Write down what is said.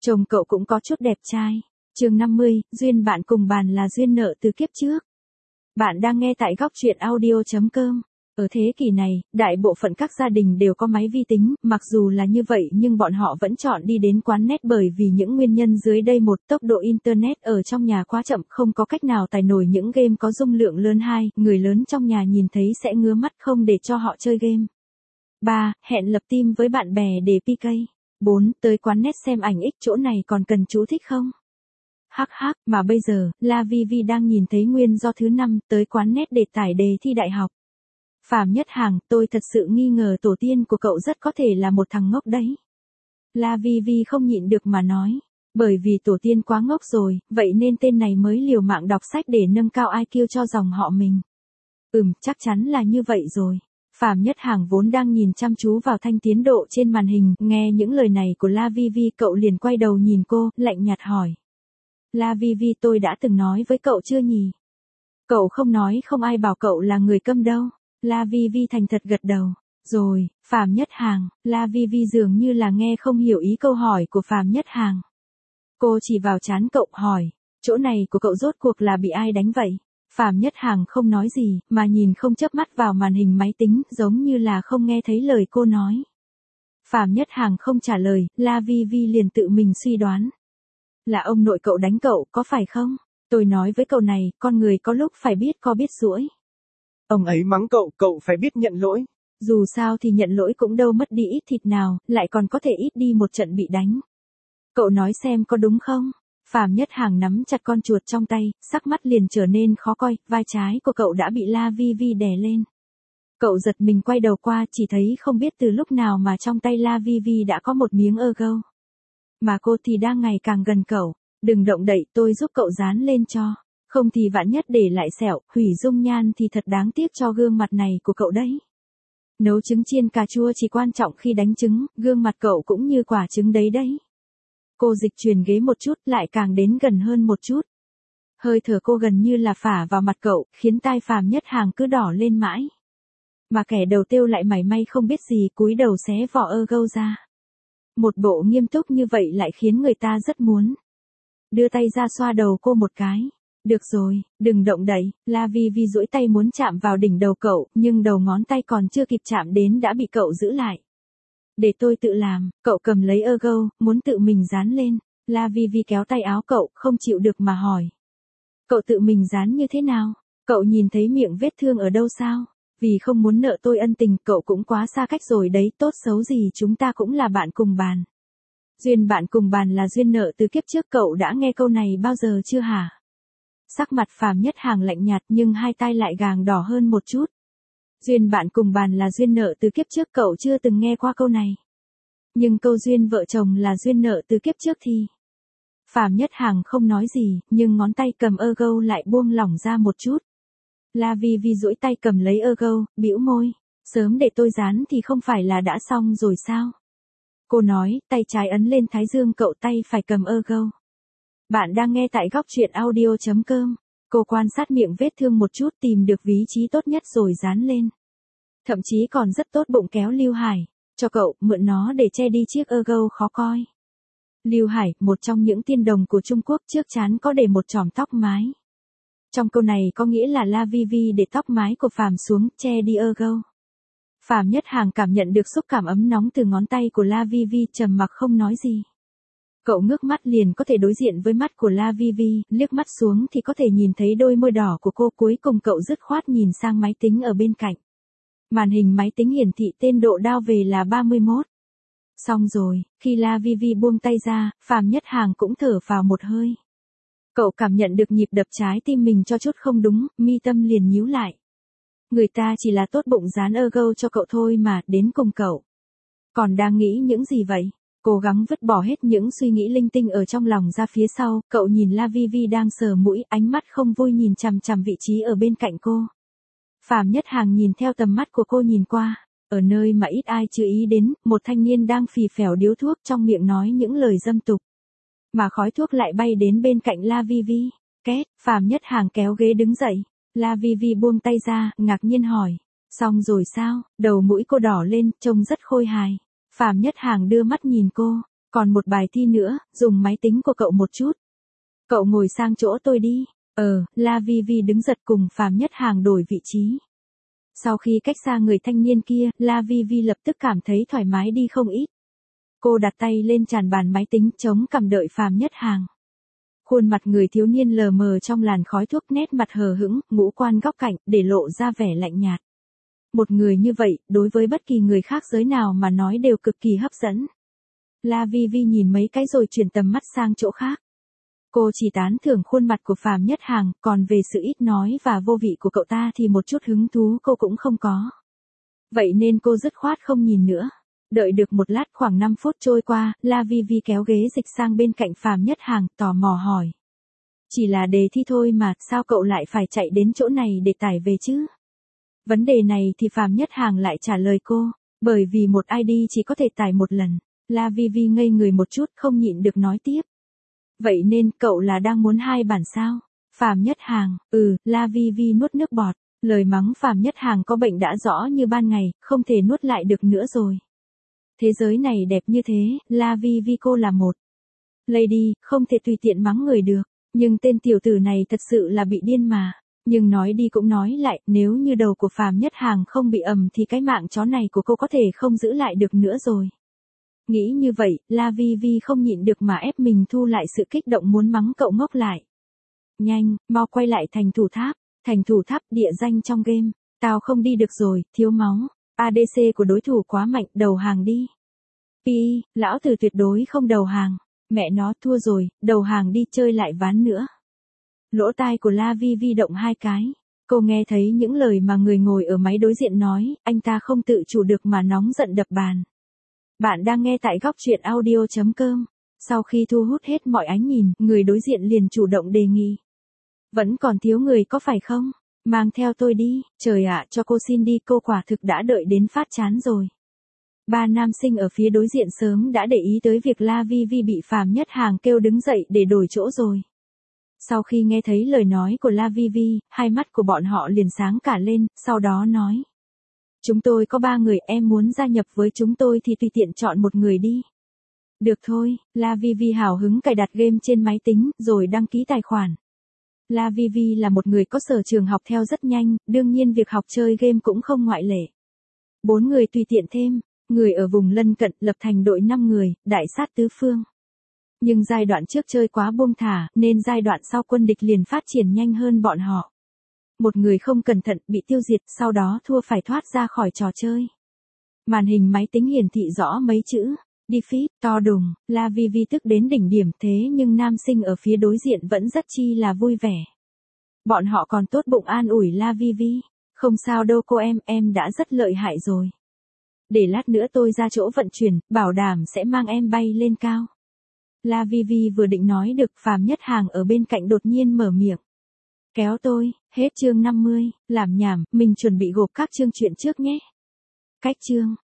Chồng cậu cũng có chút đẹp trai. Chương 50, duyên bạn cùng bàn là duyên nợ từ kiếp trước. Bạn đang nghe tại góc truyện audio.com. Ở thế kỷ này, đại bộ phận các gia đình đều có máy vi tính, mặc dù là như vậy nhưng bọn họ vẫn chọn đi đến quán net bởi vì những nguyên nhân dưới đây: một, tốc độ internet ở trong nhà quá chậm, không có cách nào tải nổi những game có dung lượng lớn. 2, người lớn trong nhà nhìn thấy sẽ ngứa mắt không để cho họ chơi game. 3, hẹn lập team với bạn bè để PK. 4, tới quán net xem ảnh X, chỗ này còn cần chú thích không? Hắc hắc, mà bây giờ, La Vi Vi đang nhìn thấy nguyên do thứ 5, tới quán net để tải đề thi đại học. Phạm Nhất Hàng, tôi thật sự nghi ngờ tổ tiên của cậu rất có thể là một thằng ngốc đấy. La Vi Vi không nhịn được mà nói. Bởi vì tổ tiên quá ngốc rồi, vậy nên tên này mới liều mạng đọc sách để nâng cao IQ cho dòng họ mình. Chắc chắn là như vậy rồi. Phạm Nhất Hàng vốn đang nhìn chăm chú vào thanh tiến độ trên màn hình, nghe những lời này của La Vi Vi, cậu liền quay đầu nhìn cô, lạnh nhạt hỏi. La Vi Vi, tôi đã từng nói với cậu chưa nhỉ? Cậu không nói không ai bảo cậu là người câm đâu. La Vi Vi thành thật gật đầu. Rồi, Phạm Nhất Hàng. La Vi Vi dường như là nghe không hiểu ý câu hỏi của Phạm Nhất Hàng. Cô chỉ vào trán cậu hỏi, chỗ này của cậu rốt cuộc là bị ai đánh vậy? Phạm Nhất Hàng không nói gì, mà nhìn không chớp mắt vào màn hình máy tính, giống như là không nghe thấy lời cô nói. Phạm Nhất Hàng không trả lời, La Vi Vi liền tự mình suy đoán. Là ông nội cậu đánh cậu, có phải không? Tôi nói với cậu này, con người có lúc phải biết có biết giũi. Ông ấy mắng cậu, cậu phải biết nhận lỗi. Dù sao thì nhận lỗi cũng đâu mất đi ít thịt nào, lại còn có thể ít đi một trận bị đánh. Cậu nói xem có đúng không? Phạm Nhất Hàng nắm chặt con chuột trong tay, sắc mắt liền trở nên khó coi, vai trái của cậu đã bị La Vi Vi đè lên. Cậu giật mình quay đầu qua, chỉ thấy không biết từ lúc nào mà trong tay La Vi Vi đã có một miếng gâu. Mà cô thì đang ngày càng gần cậu. Đừng động đậy, tôi giúp cậu dán lên cho. Không thì vạn nhất để lại sẹo, hủy dung nhan thì thật đáng tiếc cho gương mặt này của cậu đấy. Nấu trứng chiên cà chua chỉ quan trọng khi đánh trứng, gương mặt cậu cũng như quả trứng đấy đấy. Cô dịch chuyển ghế một chút, lại càng đến gần hơn một chút. Hơi thở cô gần như là phả vào mặt cậu, khiến tai Phạm Nhất Hàng cứ đỏ lên mãi. Mà kẻ đầu tiêu lại mảy may không biết gì, cúi đầu xé vỏ gâu ra. Một bộ nghiêm túc như vậy lại khiến người ta rất muốn đưa tay ra xoa đầu cô một cái. Được rồi, đừng động đậy. La Vi Vi duỗi tay muốn chạm vào đỉnh đầu cậu, nhưng đầu ngón tay còn chưa kịp chạm đến đã bị cậu giữ lại. Để tôi tự làm. Cậu cầm lấy gâu, muốn tự mình dán lên. La Vi Vi kéo tay áo cậu, không chịu được mà hỏi. Cậu tự mình dán như thế nào? Cậu nhìn thấy miệng vết thương ở đâu sao? Vì không muốn nợ tôi ân tình, cậu cũng quá xa cách rồi đấy, tốt xấu gì chúng ta cũng là bạn cùng bàn. Duyên bạn cùng bàn là duyên nợ từ kiếp trước, cậu đã nghe câu này bao giờ chưa hả? Sắc mặt Phạm Nhất Hàng lạnh nhạt nhưng hai tai lại càng đỏ hơn một chút. Duyên bạn cùng bàn là duyên nợ từ kiếp trước, cậu chưa từng nghe qua câu này. Nhưng câu duyên vợ chồng là duyên nợ từ kiếp trước thì... Phạm Nhất Hàng không nói gì, nhưng ngón tay cầm gâu lại buông lỏng ra một chút. La Vi Vi duỗi tay cầm lấy gâu, bĩu môi. Sớm để tôi dán thì không phải là đã xong rồi sao? Cô nói, tay trái ấn lên thái dương cậu, tay phải cầm gâu. Bạn đang nghe tại góc truyện audio.com. Cô quan sát miệng vết thương một chút, tìm được vị trí tốt nhất rồi dán lên. Thậm chí còn rất tốt bụng kéo Lưu Hải. Cho cậu, mượn nó để che đi chiếc gâu khó coi. Lưu Hải, một trong những tiên đồng của Trung Quốc, trước trán có để một chòm tóc mái. Trong câu này có nghĩa là La Vi Vi để tóc mái của Phạm xuống, che đi gâu. Phạm Nhất Hàng cảm nhận được xúc cảm ấm nóng từ ngón tay của La Vi Vi, trầm mặc không nói gì. Cậu ngước mắt liền có thể đối diện với mắt của La Vi Vi, liếc mắt xuống thì có thể nhìn thấy đôi môi đỏ của cô. Cuối cùng cậu dứt khoát nhìn sang máy tính ở bên cạnh. Màn hình máy tính hiển thị tên độ đao về là 31. Xong rồi, khi La Vi Vi buông tay ra, Phạm Nhất Hàng cũng thở phào một hơi. Cậu cảm nhận được nhịp đập trái tim mình cho chút không đúng, mi tâm liền nhíu lại. Người ta chỉ là tốt bụng dán gâu cho cậu thôi mà, đến cùng cậu còn đang nghĩ những gì vậy? Cố gắng vứt bỏ hết những suy nghĩ linh tinh ở trong lòng ra phía sau, cậu nhìn La Vi Vi đang sờ mũi, ánh mắt không vui nhìn chằm chằm vị trí ở bên cạnh cô. Phạm Nhất Hàng nhìn theo tầm mắt của cô nhìn qua, ở nơi mà ít ai chú ý đến, một thanh niên đang phì phèo điếu thuốc, trong miệng nói những lời dâm tục. Mà khói thuốc lại bay đến bên cạnh La Vi Vi. Két, Phạm Nhất Hàng kéo ghế đứng dậy. La Vi Vi buông tay ra, ngạc nhiên hỏi. Xong rồi sao? Đầu mũi cô đỏ lên, trông rất khôi hài. Phạm Nhất Hàng đưa mắt nhìn cô. Còn một bài thi nữa, dùng máy tính của cậu một chút. Cậu ngồi sang chỗ tôi đi. La Vi Vi đứng giật cùng Phạm Nhất Hàng đổi vị trí. Sau khi cách xa người thanh niên kia, La Vi Vi lập tức cảm thấy thoải mái đi không ít. Cô đặt tay lên tràn bàn máy tính chống cằm đợi Phạm Nhất Hàng. Khuôn mặt người thiếu niên lờ mờ trong làn khói thuốc, nét mặt hờ hững, ngũ quan góc cạnh, để lộ ra vẻ lạnh nhạt. Một người như vậy, đối với bất kỳ người khác giới nào mà nói đều cực kỳ hấp dẫn. La Vi Vi nhìn mấy cái rồi chuyển tầm mắt sang chỗ khác. Cô chỉ tán thưởng khuôn mặt của Phạm Nhất Hàng, còn về sự ít nói và vô vị của cậu ta thì một chút hứng thú cô cũng không có. Vậy nên cô dứt khoát không nhìn nữa. Đợi được một lát, khoảng 5 phút trôi qua, La Vi Vi kéo ghế dịch sang bên cạnh Phạm Nhất Hàng, tò mò hỏi. Chỉ là đề thi thôi mà, sao cậu lại phải chạy đến chỗ này để tải về chứ? Vấn đề này thì Phạm Nhất Hàng lại trả lời cô, bởi vì một ID chỉ có thể tải một lần. La Vi Vi ngây người một chút, không nhịn được nói tiếp. Vậy nên cậu là đang muốn 2 bản sao? Phạm Nhất Hàng, La Vi Vi nuốt nước bọt, lời mắng Phạm Nhất Hàng có bệnh đã rõ như ban ngày, không thể nuốt lại được nữa rồi. Thế giới này đẹp như thế, La Vi Vi cô là một lady, không thể tùy tiện mắng người được, nhưng tên tiểu tử này thật sự là bị điên mà. Nhưng nói đi cũng nói lại, nếu như đầu của Phạm Nhất Hàng không bị ầm thì cái mạng chó này của cô có thể không giữ lại được nữa rồi. Nghĩ như vậy, La Vi Vi không nhịn được mà ép mình thu lại sự kích động muốn mắng cậu ngốc lại. Nhanh, mau quay lại thành thủ tháp. Thành thủ tháp, địa danh trong game. Tao không đi được rồi, thiếu máu. ADC của đối thủ quá mạnh, đầu hàng đi. Lão tử tuyệt đối không đầu hàng. Mẹ nó, thua rồi, đầu hàng đi, chơi lại ván nữa. Lỗ tai của La Vi Vi động 2 cái. Cô nghe thấy những lời mà người ngồi ở máy đối diện nói, anh ta không tự chủ được mà nóng giận đập bàn. Bạn đang nghe tại góc truyện audio.com. Sau khi thu hút hết mọi ánh nhìn, người đối diện liền chủ động đề nghị. Vẫn còn thiếu người có phải không? Mang theo tôi đi. Trời ạ, cho cô xin đi, cô quả thực đã đợi đến phát chán rồi. 3 nam sinh ở phía đối diện sớm đã để ý tới việc La Vi Vi bị Phạm Nhất Hàng kêu đứng dậy để đổi chỗ rồi. Sau khi nghe thấy lời nói của La Vi Vi, hai mắt của bọn họ liền sáng cả lên, sau đó nói. Chúng tôi có 3 người, em muốn gia nhập với chúng tôi thì tùy tiện chọn một người đi. Được thôi, La Vi Vi hào hứng cài đặt game trên máy tính, rồi đăng ký tài khoản. La Vi Vi là một người có sở trường học theo rất nhanh, đương nhiên việc học chơi game cũng không ngoại lệ. 4 người tùy tiện thêm, người ở vùng lân cận lập thành đội 5 người, đại sát tứ phương. Nhưng giai đoạn trước chơi quá buông thả, nên giai đoạn sau quân địch liền phát triển nhanh hơn bọn họ. Một người không cẩn thận bị tiêu diệt, sau đó thua phải thoát ra khỏi trò chơi. Màn hình máy tính hiển thị rõ mấy chữ, defeat, to đùng. La Vi Vi tức đến đỉnh điểm, thế nhưng nam sinh ở phía đối diện vẫn rất chi là vui vẻ. Bọn họ còn tốt bụng an ủi La Vi Vi, không sao đâu cô em đã rất lợi hại rồi. Để lát nữa tôi ra chỗ vận chuyển, bảo đảm sẽ mang em bay lên cao. La Vi Vi vừa định nói được, Phạm Nhất Hàng ở bên cạnh đột nhiên mở miệng. Kéo tôi, hết chương 50, làm nhảm, mình chuẩn bị gộp các chương chuyện trước nhé. Cách chương.